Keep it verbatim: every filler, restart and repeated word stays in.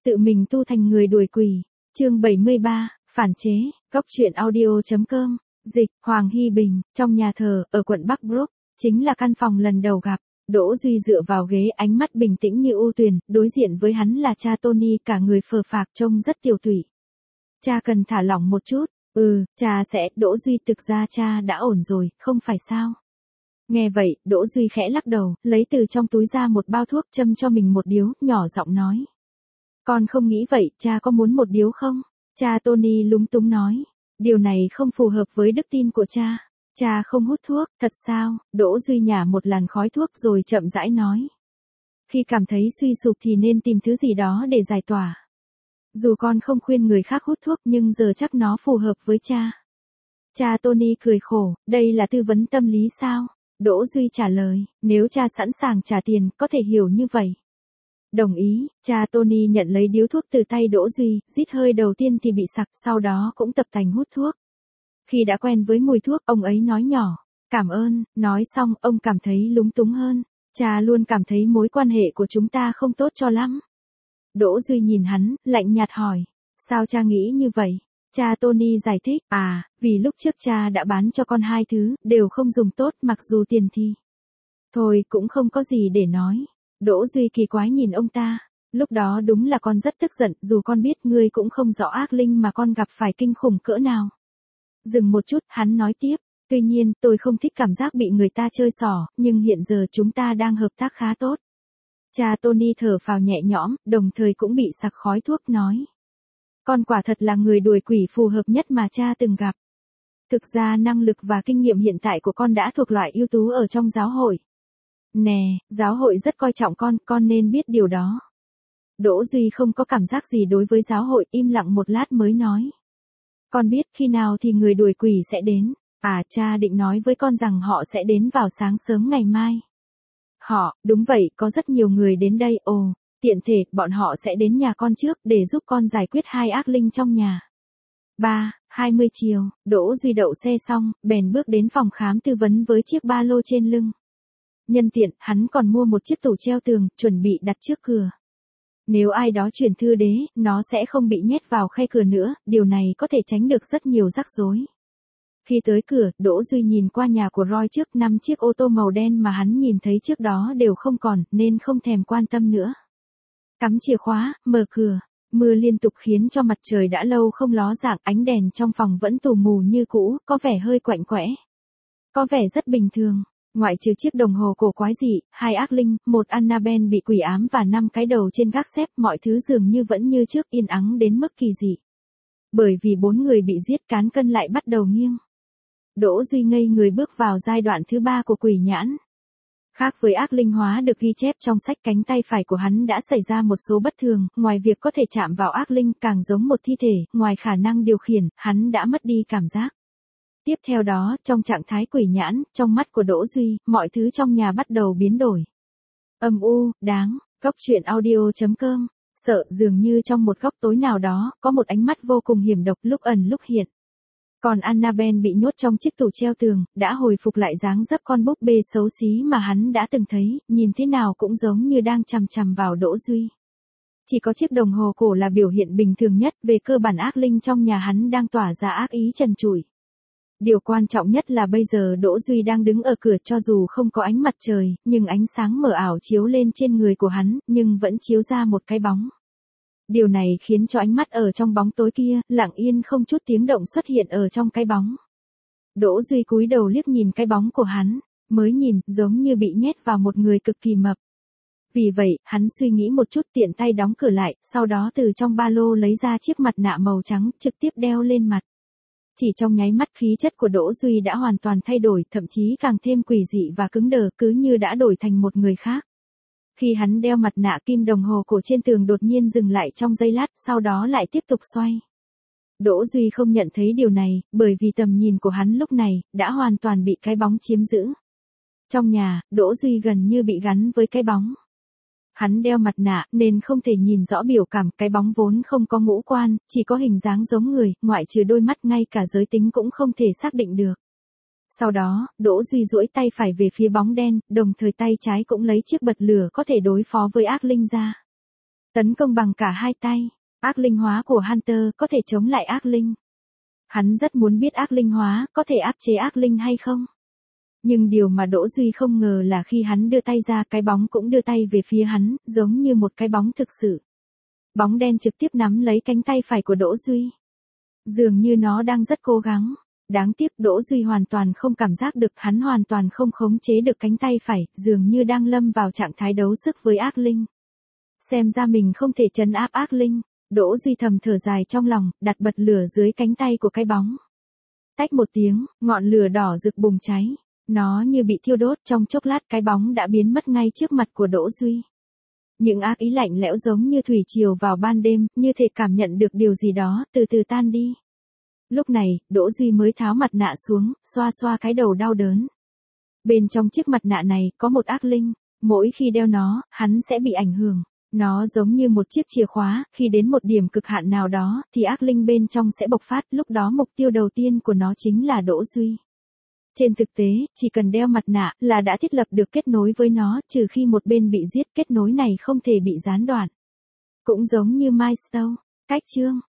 tự mình tu thành người đuổi quỷ. Chương bảy mươi ba, phản chế, Cóc truyện audio.com, dịch, Hoàng Hy Bình, trong nhà thờ, ở quận Bắc Brook, chính là căn phòng lần đầu gặp. Đỗ Duy dựa vào ghế, ánh mắt bình tĩnh như u tuyền, đối diện với hắn là cha Tony, cả người phờ phạc trông rất tiều tụy. Cha cần thả lỏng một chút. Ừ, cha sẽ, Đỗ Duy thực ra cha đã ổn rồi, không phải sao? Nghe vậy, Đỗ Duy khẽ lắc đầu, lấy từ trong túi ra một bao thuốc châm cho mình một điếu, nhỏ giọng nói. Con không nghĩ vậy, cha có muốn một điếu không? Cha Tony lúng túng nói. Điều này không phù hợp với đức tin của cha. Cha không hút thuốc, thật sao? Đỗ Duy nhả một làn khói thuốc rồi chậm rãi nói. Khi cảm thấy suy sụp thì nên tìm thứ gì đó để giải tỏa. Dù con không khuyên người khác hút thuốc nhưng giờ chắc nó phù hợp với cha. Cha Tony cười khổ, đây là tư vấn tâm lý sao? Đỗ Duy trả lời, nếu cha sẵn sàng trả tiền, có thể hiểu như vậy. Đồng ý, cha Tony nhận lấy điếu thuốc từ tay Đỗ Duy, rít hơi đầu tiên thì bị sặc, sau đó cũng tập tành hút thuốc. Khi đã quen với mùi thuốc, ông ấy nói nhỏ, cảm ơn, nói xong, ông cảm thấy lúng túng hơn. Cha luôn cảm thấy mối quan hệ của chúng ta không tốt cho lắm. Đỗ Duy nhìn hắn, lạnh nhạt hỏi, sao cha nghĩ như vậy? Cha Tony giải thích, à, vì lúc trước cha đã bán cho con hai thứ, đều không dùng tốt, mặc dù tiền thì. Thôi, cũng không có gì để nói. Đỗ Duy kỳ quái nhìn ông ta. Lúc đó đúng là con rất tức giận, dù con biết ngươi cũng không rõ ác linh mà con gặp phải kinh khủng cỡ nào. Dừng một chút, hắn nói tiếp, tuy nhiên, tôi không thích cảm giác bị người ta chơi xỏ, nhưng hiện giờ chúng ta đang hợp tác khá tốt. Cha Tony thở phào nhẹ nhõm, đồng thời cũng bị sặc khói thuốc nói. Con quả thật là người đuổi quỷ phù hợp nhất mà cha từng gặp. Thực ra năng lực và kinh nghiệm hiện tại của con đã thuộc loại ưu tú ở trong giáo hội. Nè, giáo hội rất coi trọng con, con nên biết điều đó. Đỗ Duy không có cảm giác gì đối với giáo hội, im lặng một lát mới nói. Con biết khi nào thì người đuổi quỷ sẽ đến. À, cha định nói với con rằng họ sẽ đến vào sáng sớm ngày mai. Họ, đúng vậy, có rất nhiều người đến đây, ồ, tiện thể, bọn họ sẽ đến nhà con trước để giúp con giải quyết hai ác linh trong nhà. ba, hai mươi chiều, Đỗ Duy đậu xe xong, bèn bước đến phòng khám tư vấn với chiếc ba lô trên lưng. Nhân tiện, hắn còn mua một chiếc tủ treo tường, chuẩn bị đặt trước cửa. Nếu ai đó chuyển thư đế, nó sẽ không bị nhét vào khe cửa nữa, điều này có thể tránh được rất nhiều rắc rối. Khi tới cửa, Đỗ Duy nhìn qua nhà của Roy trước, năm chiếc ô tô màu đen mà hắn nhìn thấy trước đó đều không còn, nên không thèm quan tâm nữa. Cắm chìa khóa, mở cửa, mưa liên tục khiến cho mặt trời đã lâu không ló dạng, ánh đèn trong phòng vẫn tù mù như cũ, có vẻ hơi quạnh quẽ. Có vẻ rất bình thường, ngoại trừ chiếc đồng hồ cổ quái dị, hai ác linh, một Annabelle bị quỷ ám và năm cái đầu trên gác xếp, mọi thứ dường như vẫn như trước, yên ắng đến mức kỳ dị. Bởi vì bốn người bị giết, cán cân lại bắt đầu nghiêng. Đỗ Duy ngây người bước vào giai đoạn thứ ba của quỷ nhãn. Khác với ác linh hóa được ghi chép trong sách, cánh tay phải của hắn đã xảy ra một số bất thường, ngoài việc có thể chạm vào ác linh, càng giống một thi thể, ngoài khả năng điều khiển, hắn đã mất đi cảm giác. Tiếp theo đó, trong trạng thái quỷ nhãn, trong mắt của Đỗ Duy, mọi thứ trong nhà bắt đầu biến đổi. Âm u, đáng, Cóc truyện audio.com, sợ dường như trong một góc tối nào đó, có một ánh mắt vô cùng hiểm độc lúc ẩn lúc hiện. Còn Annabelle bị nhốt trong chiếc tủ treo tường, đã hồi phục lại dáng dấp con búp bê xấu xí mà hắn đã từng thấy, nhìn thế nào cũng giống như đang chằm chằm vào Đỗ Duy. Chỉ có chiếc đồng hồ cổ là biểu hiện bình thường nhất, về cơ bản ác linh trong nhà hắn đang tỏa ra ác ý trần trụi. Điều quan trọng nhất là bây giờ Đỗ Duy đang đứng ở cửa, cho dù không có ánh mặt trời, nhưng ánh sáng mờ ảo chiếu lên trên người của hắn, nhưng vẫn chiếu ra một cái bóng. Điều này khiến cho ánh mắt ở trong bóng tối kia, lặng yên không chút tiếng động xuất hiện ở trong cái bóng. Đỗ Duy cúi đầu liếc nhìn cái bóng của hắn, mới nhìn, giống như bị nhét vào một người cực kỳ mập. Vì vậy, hắn suy nghĩ một chút, tiện tay đóng cửa lại, sau đó từ trong ba lô lấy ra chiếc mặt nạ màu trắng, trực tiếp đeo lên mặt. Chỉ trong nháy mắt khí chất của Đỗ Duy đã hoàn toàn thay đổi, thậm chí càng thêm quỷ dị và cứng đờ, cứ như đã đổi thành một người khác. Khi hắn đeo mặt nạ, kim đồng hồ cổ trên tường đột nhiên dừng lại trong giây lát, sau đó lại tiếp tục xoay. Đỗ Duy không nhận thấy điều này, bởi vì tầm nhìn của hắn lúc này, đã hoàn toàn bị cái bóng chiếm giữ. Trong nhà, Đỗ Duy gần như bị gắn với cái bóng. Hắn đeo mặt nạ, nên không thể nhìn rõ biểu cảm, cái bóng vốn không có ngũ quan, chỉ có hình dáng giống người, ngoại trừ đôi mắt, ngay cả giới tính cũng không thể xác định được. Sau đó, Đỗ Duy duỗi tay phải về phía bóng đen, đồng thời tay trái cũng lấy chiếc bật lửa có thể đối phó với ác linh ra. Tấn công bằng cả hai tay, ác linh hóa của Hunter có thể chống lại ác linh. Hắn rất muốn biết ác linh hóa có thể áp chế ác linh hay không. Nhưng điều mà Đỗ Duy không ngờ là khi hắn đưa tay ra, cái bóng cũng đưa tay về phía hắn, giống như một cái bóng thực sự. Bóng đen trực tiếp nắm lấy cánh tay phải của Đỗ Duy. Dường như nó đang rất cố gắng. Đáng tiếc Đỗ Duy hoàn toàn không cảm giác được, hắn hoàn toàn không khống chế được cánh tay phải, dường như đang lâm vào trạng thái đấu sức với ác linh. Xem ra mình không thể trấn áp ác linh, Đỗ Duy thầm thở dài trong lòng, đặt bật lửa dưới cánh tay của cái bóng. Tách một tiếng, ngọn lửa đỏ rực bùng cháy. Nó như bị thiêu đốt, trong chốc lát cái bóng đã biến mất ngay trước mặt của Đỗ Duy. Những ác ý lạnh lẽo giống như thủy triều vào ban đêm, như thể cảm nhận được điều gì đó, từ từ tan đi. Lúc này, Đỗ Duy mới tháo mặt nạ xuống, xoa xoa cái đầu đau đớn. Bên trong chiếc mặt nạ này, có một ác linh, mỗi khi đeo nó, hắn sẽ bị ảnh hưởng. Nó giống như một chiếc chìa khóa, khi đến một điểm cực hạn nào đó, thì ác linh bên trong sẽ bộc phát, lúc đó mục tiêu đầu tiên của nó chính là Đỗ Duy. Trên thực tế, chỉ cần đeo mặt nạ là đã thiết lập được kết nối với nó, trừ khi một bên bị giết, kết nối này không thể bị gián đoạn. Cũng giống như Milestone, cách chương,